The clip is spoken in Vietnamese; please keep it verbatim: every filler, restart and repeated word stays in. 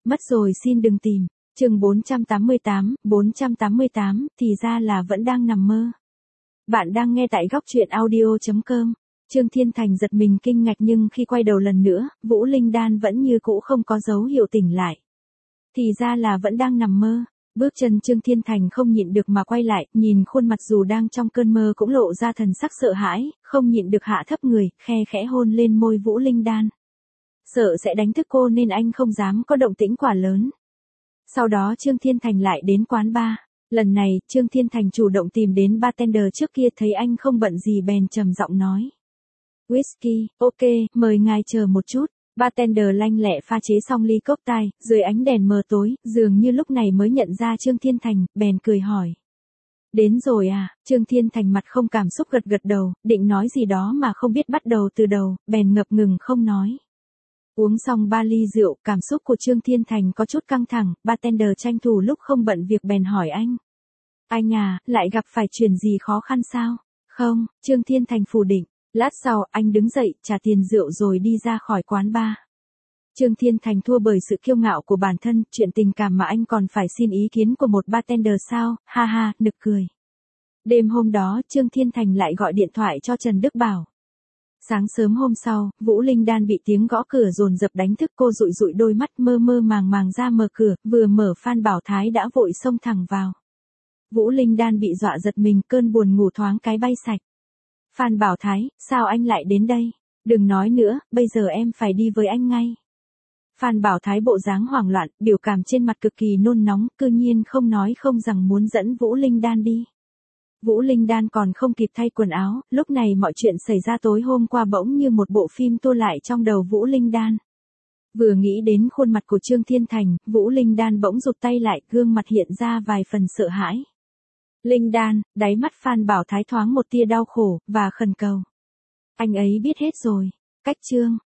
Mất rồi xin đừng tìm. Chương bốn trăm tám mươi tám, bốn trăm tám mươi tám, thì ra là vẫn đang nằm mơ. Bạn đang nghe tại góc truyện audio chấm com. Trương Thiên Thành giật mình kinh ngạc nhưng khi quay đầu lần nữa, Vũ Linh Đan vẫn như cũ không có dấu hiệu tỉnh lại. Thì ra là vẫn đang nằm mơ. Bước chân Trương Thiên Thành không nhịn được mà quay lại, nhìn khuôn mặt dù đang trong cơn mơ cũng lộ ra thần sắc sợ hãi, không nhịn được hạ thấp người, khe khẽ hôn lên môi Vũ Linh Đan. Sợ sẽ đánh thức cô nên anh không dám có động tĩnh quá lớn. Sau đó Trương Thiên Thành lại đến quán bar. Lần này, Trương Thiên Thành chủ động tìm đến bartender trước kia thấy anh không bận gì bèn trầm giọng nói. Whisky, ok, mời ngài chờ một chút. Bartender lanh lẹ pha chế xong ly cocktail, dưới ánh đèn mờ tối, dường như lúc này mới nhận ra Trương Thiên Thành, bèn cười hỏi. Đến rồi à, Trương Thiên Thành mặt không cảm xúc gật gật đầu, định nói gì đó mà không biết bắt đầu từ đầu, bèn ngập ngừng không nói. Uống xong ba ly rượu, cảm xúc của Trương Thiên Thành có chút căng thẳng, bartender tranh thủ lúc không bận việc bèn hỏi anh. Anh à, lại gặp phải chuyện gì khó khăn sao? Không, Trương Thiên Thành phủ định. Lát sau, anh đứng dậy, trả tiền rượu rồi đi ra khỏi quán bar. Trương Thiên Thành thua bởi sự kiêu ngạo của bản thân, chuyện tình cảm mà anh còn phải xin ý kiến của một bartender sao, ha ha, nực cười. Đêm hôm đó, Trương Thiên Thành lại gọi điện thoại cho Trần Đức Bảo. Sáng sớm hôm sau, Vũ Linh Đan bị tiếng gõ cửa dồn dập đánh thức, cô dụi dụi đôi mắt mơ mơ màng màng ra mở cửa, vừa mở Phan Bảo Thái đã vội xông thẳng vào. Vũ Linh Đan bị dọa giật mình, cơn buồn ngủ thoáng cái bay sạch. Phan Bảo Thái, sao anh lại đến đây? Đừng nói nữa, bây giờ em phải đi với anh ngay. Phan Bảo Thái bộ dáng hoảng loạn, biểu cảm trên mặt cực kỳ nôn nóng, cư nhiên không nói không rằng muốn dẫn Vũ Linh Đan đi. Vũ Linh Đan còn không kịp thay quần áo, lúc này mọi chuyện xảy ra tối hôm qua bỗng như một bộ phim tua lại trong đầu Vũ Linh Đan. Vừa nghĩ đến khuôn mặt của Trương Thiên Thành, Vũ Linh Đan bỗng rụt tay lại, gương mặt hiện ra vài phần sợ hãi. Linh Đan, đáy mắt Phan Bảo Thái thoáng một tia đau khổ, và khẩn cầu. Anh ấy biết hết rồi. Cách Trương,